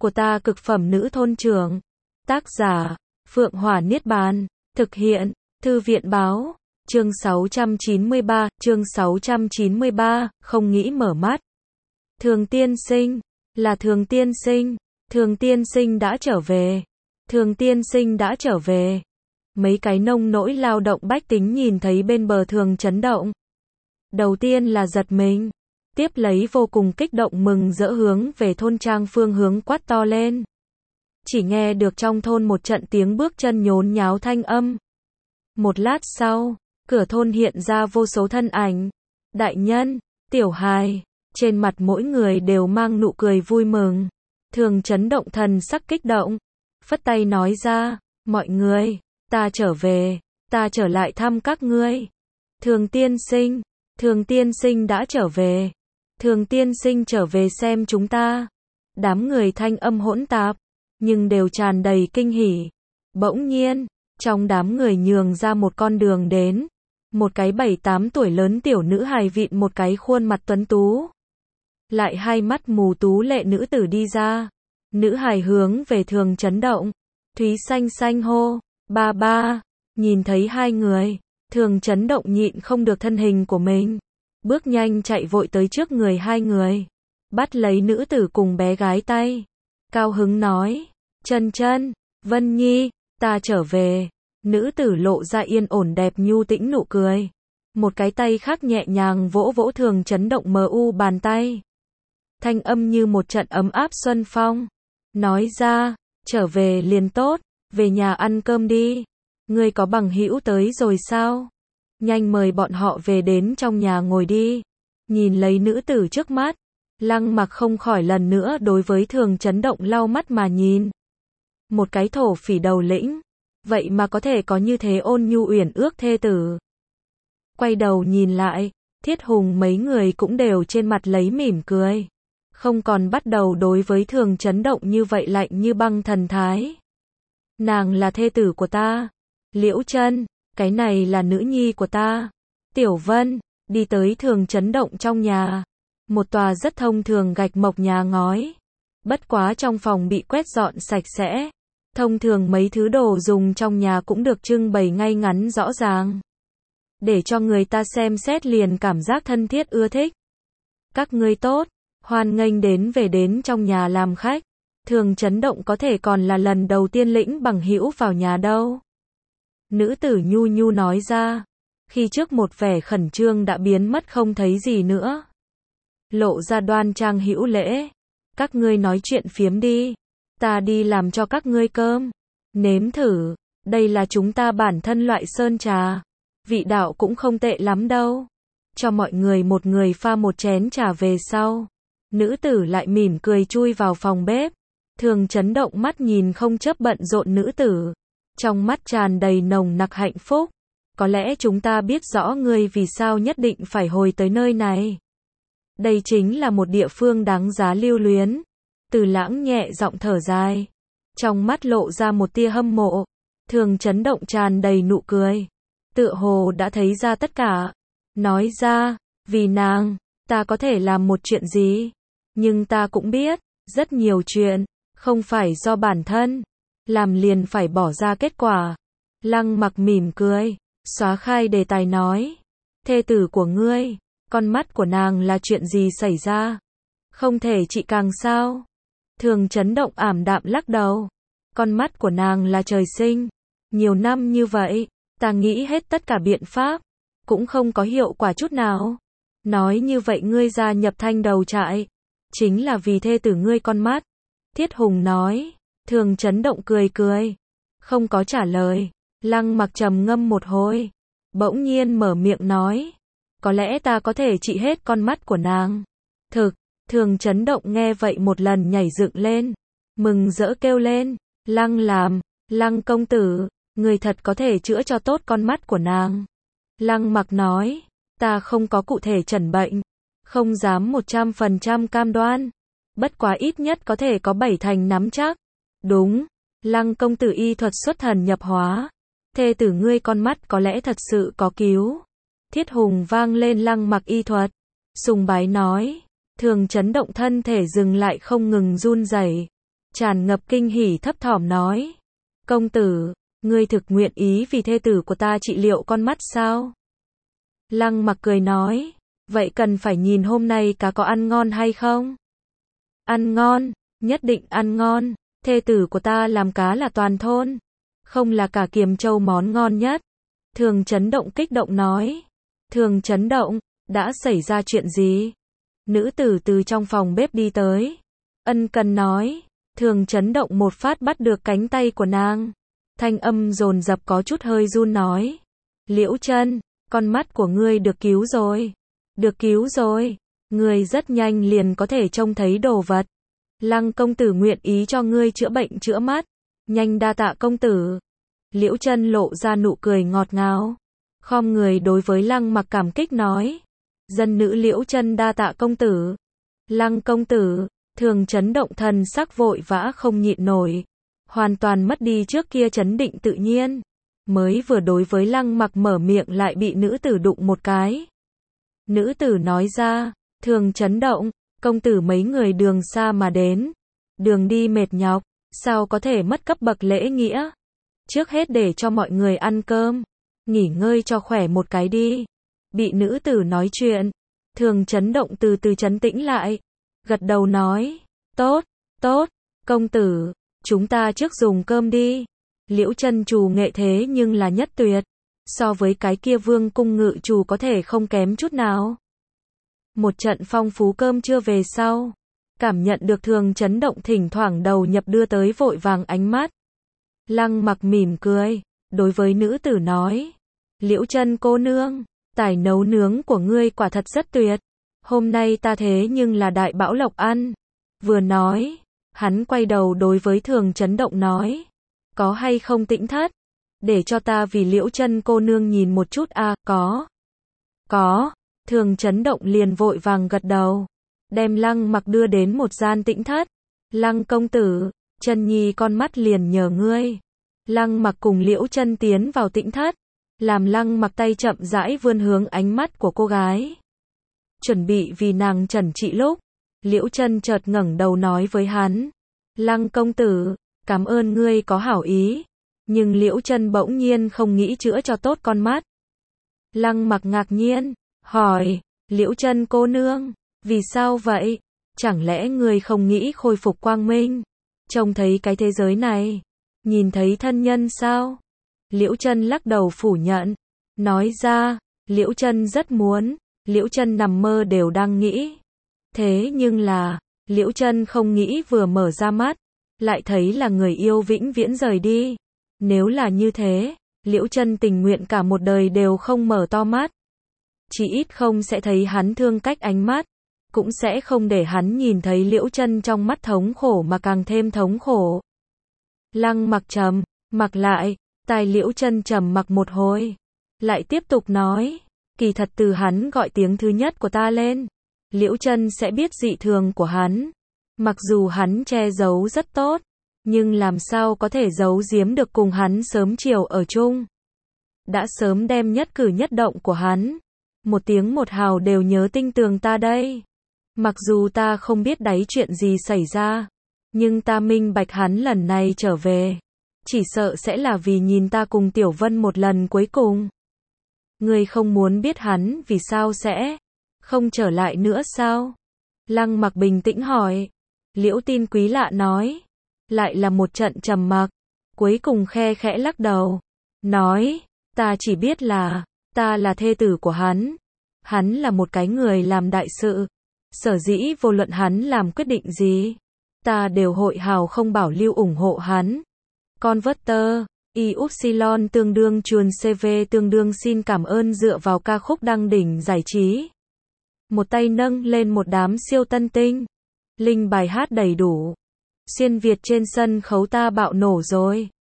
của ta cực phẩm nữ thôn trưởng. Tác giả, Phượng Hỏa Niết Bàn. Thực hiện, Thư viện Báo. Chương 693, không nghĩ mở mắt. Thường tiên sinh, là Thường tiên sinh. Thường tiên sinh đã trở về. Thường tiên sinh đã trở về. Mấy cái nông nỗi lao động bách tính nhìn thấy bên bờ Thường chấn động. Đầu tiên là giật mình, tiếp lấy vô cùng kích động mừng rỡ hướng về thôn trang phương hướng quát to lên. Chỉ nghe được trong thôn một trận tiếng bước chân nhốn nháo thanh âm. Một lát sau, cửa thôn hiện ra vô số thân ảnh. Đại nhân, tiểu hài, trên mặt mỗi người đều mang nụ cười vui mừng. Thường chấn động thần sắc kích động, phất tay nói ra, mọi người, ta trở về, ta trở lại thăm các ngươi. Thường tiên sinh đã trở về. Thường tiên sinh trở về xem chúng ta. Đám người thanh âm hỗn tạp, nhưng đều tràn đầy kinh hỉ. Bỗng nhiên, trong đám người nhường ra một con đường đến. Một cái 7-8 tuổi lớn tiểu nữ hài vịn một cái khuôn mặt tuấn tú. Lại hai mắt mù tú lệ nữ tử đi ra. Nữ hài hướng về Thường chấn động. Thúy xanh xanh hô, ba ba. Nhìn thấy hai người, Thường chấn động nhịn không được thân hình của mình. Bước nhanh chạy vội tới trước người hai người. Bắt lấy nữ tử cùng bé gái tay. Cao hứng nói, chân chân, Vân Nhi, ta trở về. Nữ tử lộ ra yên ổn đẹp nhu tĩnh nụ cười. Một cái tay khác nhẹ nhàng vỗ vỗ Thường chấn động mờ u bàn tay. Thanh âm như một trận ấm áp xuân phong. Nói ra, trở về liền tốt, về nhà ăn cơm đi. Ngươi có bằng hữu tới rồi sao? Nhanh mời bọn họ về đến trong nhà ngồi đi. Nhìn lấy nữ tử trước mắt, Lăng Mặc không khỏi lần nữa đối với Thường chấn động lau mắt mà nhìn. Một cái thổ phỉ đầu lĩnh, vậy mà có thể có như thế ôn nhu uyển ước thê tử. Quay đầu nhìn lại, Thiết Hùng mấy người cũng đều trên mặt lấy mỉm cười. Không còn bắt đầu đối với Thường chấn động như vậy lạnh như băng thần thái. Nàng là thê tử của ta. Liễu Chân, cái này là nữ nhi của ta. Tiểu Vân, đi tới Thường chấn động trong nhà. Một tòa rất thông thường gạch mộc nhà ngói. Bất quá trong phòng bị quét dọn sạch sẽ. Thông thường mấy thứ đồ dùng trong nhà cũng được trưng bày ngay ngắn rõ ràng. Để cho người ta xem xét liền cảm giác thân thiết ưa thích. Các ngươi tốt, hoan nghênh về đến trong nhà làm khách. Thường chấn động có thể còn là lần đầu tiên lĩnh bằng hữu vào nhà đâu. Nữ tử nhu nhu nói ra. Khi trước một vẻ khẩn trương đã biến mất không thấy gì nữa. Lộ ra đoan trang hữu lễ. Các ngươi nói chuyện phiếm đi. Ta đi làm cho các ngươi cơm. Nếm thử. Đây là chúng ta bản thân loại sơn trà. Vị đạo cũng không tệ lắm đâu. Cho mọi người một người pha một chén trà về sau. Nữ tử lại mỉm cười chui vào phòng bếp. Thường chấn động mắt nhìn không chấp bận rộn nữ tử. Trong mắt tràn đầy nồng nặc hạnh phúc. Có lẽ chúng ta biết rõ ngươi vì sao nhất định phải hồi tới nơi này. Đây chính là một địa phương đáng giá lưu luyến. Từ Lãng nhẹ giọng thở dài. Trong mắt lộ ra một tia hâm mộ. Thường chấn động tràn đầy nụ cười. Tựa hồ đã thấy ra tất cả. Nói ra, vì nàng, ta có thể làm một chuyện gì. Nhưng ta cũng biết, rất nhiều chuyện, không phải do bản thân. Làm liền phải bỏ ra kết quả. Lăng Mặc mỉm cười, xóa khai đề tài nói. Thê tử của ngươi, con mắt của nàng là chuyện gì xảy ra? Không thể trị càng sao? Thường chấn động ảm đạm lắc đầu. Con mắt của nàng là trời sinh. Nhiều năm như vậy, ta nghĩ hết tất cả biện pháp. Cũng không có hiệu quả chút nào. Nói như vậy ngươi gia nhập Thanh Đầu trại. Chính là vì thê tử ngươi con mắt. Thiết Hùng nói. Thường chấn động cười cười. Không có trả lời. Lăng Mặc trầm ngâm một hồi. Bỗng nhiên mở miệng nói. Có lẽ ta có thể trị hết con mắt của nàng. Thực, Thường chấn động nghe vậy một lần nhảy dựng lên. Mừng rỡ kêu lên. Lăng công tử. Người thật có thể chữa cho tốt con mắt của nàng. Lăng Mặc nói. Ta không có cụ thể chẩn bệnh. Không dám 100% cam đoan. Bất quá ít nhất có thể có 7 thành nắm chắc. Đúng. Lăng công tử y thuật xuất thần nhập hóa. Thê tử ngươi con mắt có lẽ thật sự có cứu. Thiết Hùng vang lên Lăng Mặc y thuật. Sùng bái nói. Thường chấn động thân thể dừng lại không ngừng run rẩy. tràn ngập kinh hỉ thấp thỏm nói. Công tử, ngươi thực nguyện ý vì thê tử của ta trị liệu con mắt sao? Lăng Mặc cười nói, vậy cần phải nhìn hôm nay cá có ăn ngon hay không? Ăn ngon, nhất định ăn ngon, thê tử của ta làm cá là toàn thôn, không là cả Kiềm Châu món ngon nhất. Thường Chấn Động kích động nói. Thường Chấn Động, đã xảy ra chuyện gì? Nữ tử từ trong phòng bếp đi tới. Ân cần nói. Thường Chấn Động một phát bắt được cánh tay của nàng. Thanh âm dồn dập có chút hơi run nói. Liễu Chân, con mắt của ngươi được cứu rồi. Được cứu rồi. Ngươi rất nhanh liền có thể trông thấy đồ vật. Lăng công tử nguyện ý cho ngươi chữa bệnh chữa mắt. Nhanh đa tạ công tử. Liễu Chân lộ ra nụ cười ngọt ngào. Khom người đối với Lăng Mặc cảm kích nói. Dân nữ Liễu Chân đa tạ công tử. Lăng công tử, Thường Chấn Động thần sắc vội vã không nhịn nổi. Hoàn toàn mất đi trước kia chấn định tự nhiên. Mới vừa đối với Lăng Mặc mở miệng lại bị nữ tử đụng một cái. Nữ tử nói ra, Thường Chấn Động, công tử mấy người đường xa mà đến. Đường đi mệt nhọc, sao có thể mất cấp bậc lễ nghĩa. Trước hết để cho mọi người ăn cơm, nghỉ ngơi cho khỏe một cái đi. Bị nữ tử nói chuyện, Thường Chấn Động từ từ trấn tĩnh lại, gật đầu nói, tốt, tốt, công tử, chúng ta trước dùng cơm đi. Liễu Chân trù nghệ thế nhưng là nhất tuyệt, so với cái kia Vương cung ngự trù có thể không kém chút nào. Một trận phong phú cơm trưa về sau, cảm nhận được Thường Chấn Động thỉnh thoảng đầu nhập đưa tới vội vàng ánh mắt. Lăng Mặc mỉm cười, đối với nữ tử nói, Liễu Chân cô nương, tài nấu nướng của ngươi quả thật rất tuyệt, hôm nay ta thế nhưng là đại bão lộc ăn. Vừa nói, hắn quay đầu đối với Thường Chấn Động nói, có hay không Tĩnh thất, để cho ta vì Liễu Chân cô nương nhìn một chút a. Có. Thường Chấn Động liền vội vàng gật đầu, đem Lăng Mặc đưa đến một gian tĩnh thất. Lăng công tử, Chân nhi con mắt liền nhờ ngươi. Lăng Mặc cùng Liễu Chân tiến vào tĩnh thất, làm Lăng Mặc tay chậm rãi vươn hướng ánh mắt của cô gái, chuẩn bị vì nàng chẩn trị lúc, Liễu Chân chợt ngẩng đầu nói với hắn, Lăng công tử, cảm ơn ngươi có hảo ý, nhưng Liễu Chân bỗng nhiên không nghĩ chữa cho tốt con mắt. Lăng Mặc ngạc nhiên, hỏi, Liễu Chân cô nương, vì sao vậy? Chẳng lẽ ngươi không nghĩ khôi phục quang minh, trông thấy cái thế giới này, nhìn thấy thân nhân sao? Liễu Chân lắc đầu phủ nhận, nói ra, Liễu Chân rất muốn, Liễu Chân nằm mơ đều đang nghĩ. Thế nhưng là, Liễu Chân không nghĩ vừa mở ra mắt, lại thấy là người yêu vĩnh viễn rời đi. Nếu là như thế, Liễu Chân tình nguyện cả một đời đều không mở to mắt. Chỉ ít không sẽ thấy hắn thương cách ánh mắt, cũng sẽ không để hắn nhìn thấy Liễu Chân trong mắt thống khổ mà càng thêm thống khổ. Lăng Mặc trầm mặc lại, tai Liễu Chân trầm mặc một hồi, lại tiếp tục nói, kỳ thật từ hắn gọi tiếng thứ nhất của ta lên, Liễu Chân sẽ biết dị thường của hắn. Mặc dù hắn che giấu rất tốt, nhưng làm sao có thể giấu giếm được cùng hắn sớm chiều ở chung. Đã sớm đem nhất cử nhất động của hắn, một tiếng một hào đều nhớ tinh tường ta đây. Mặc dù ta không biết đáy chuyện gì xảy ra, nhưng ta minh bạch hắn lần này trở về, chỉ sợ sẽ là vì nhìn ta cùng Tiểu Vân một lần cuối cùng. Ngươi không muốn biết hắn vì sao sẽ không trở lại nữa sao? Lăng Mặc bình tĩnh hỏi. Liễu Tin Quý lạ nói. Lại là một trận trầm mặc, cuối cùng khe khẽ lắc đầu, nói, ta chỉ biết là, ta là thê tử của hắn. Hắn là một cái người làm đại sự, sở dĩ vô luận hắn làm quyết định gì, ta đều hội hào không bảo lưu ủng hộ hắn. Converter, Y-Upsilon tương đương chuồn CV tương đương xin cảm ơn dựa vào ca khúc đăng đỉnh giải trí. Một tay nâng lên một đám siêu tân tinh. Linh bài hát đầy đủ. Xuyên Việt trên sân khấu ta bạo nổ rồi.